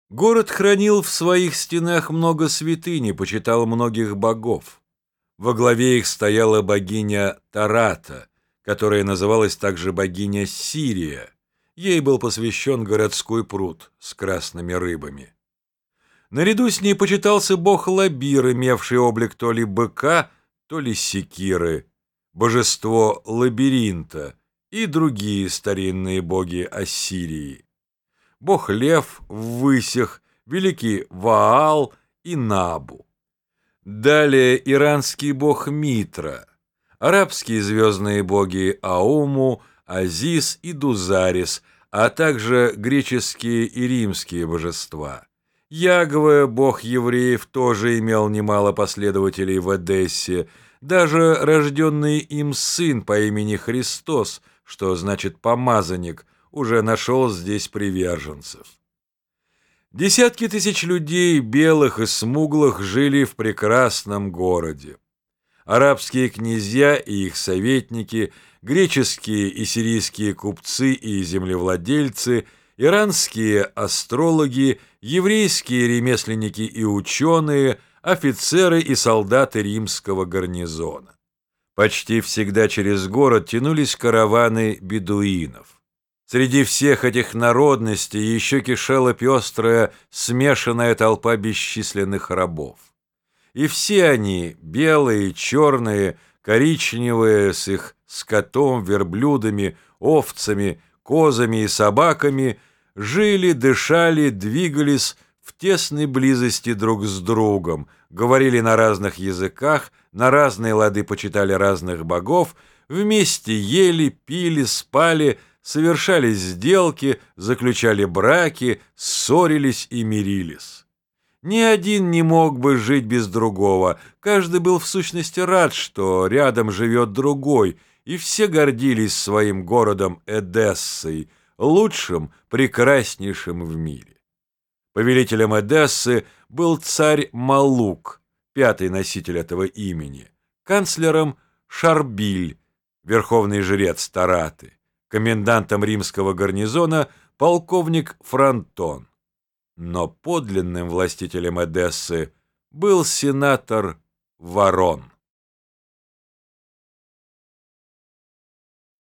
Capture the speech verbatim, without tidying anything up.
Город хранил в своих стенах много святынь и почитал многих богов. Во главе их стояла богиня Тарата, которая называлась также богиня Сирия. Ей был посвящен городской пруд с красными рыбами. Наряду с ней почитался бог Лабир, имевший облик то ли быка, то ли секиры, божество лабиринта и другие старинные боги Ассирии. Бог Лев в высях, великий Ваал и Набу. Далее иранский бог Митра, арабские звездные боги Ауму, Азис и Дузарис, а также греческие и римские божества. Ягве, бог евреев, тоже имел немало последователей в Эдессе, даже рожденный им сын по имени Христос, что значит «помазанник», уже нашел здесь приверженцев. Десятки тысяч людей, белых и смуглых, жили в прекрасном городе. Арабские князья и их советники, греческие и сирийские купцы и землевладельцы, иранские астрологи, еврейские ремесленники и ученые, офицеры и солдаты римского гарнизона. Почти всегда через город тянулись караваны бедуинов. Среди всех этих народностей еще кишела пестрая, смешанная толпа бесчисленных рабов. И все они, белые, черные, коричневые, с их скотом, верблюдами, овцами, козами и собаками, жили, дышали, двигались в тесной близости друг с другом, говорили на разных языках, на разные лады почитали разных богов, вместе ели, пили, спали, совершали сделки, заключали браки, ссорились и мирились. Ни один не мог бы жить без другого, каждый был в сущности рад, что рядом живет другой, и все гордились своим городом Эдессой, лучшим, прекраснейшим в мире. Повелителем Эдессы был царь Малук, пятый носитель этого имени, канцлером Шарбиль, верховный жрец Тараты, комендантом римского гарнизона полковник Фронтон. Но подлинным властителем Эдессы был сенатор Ворон.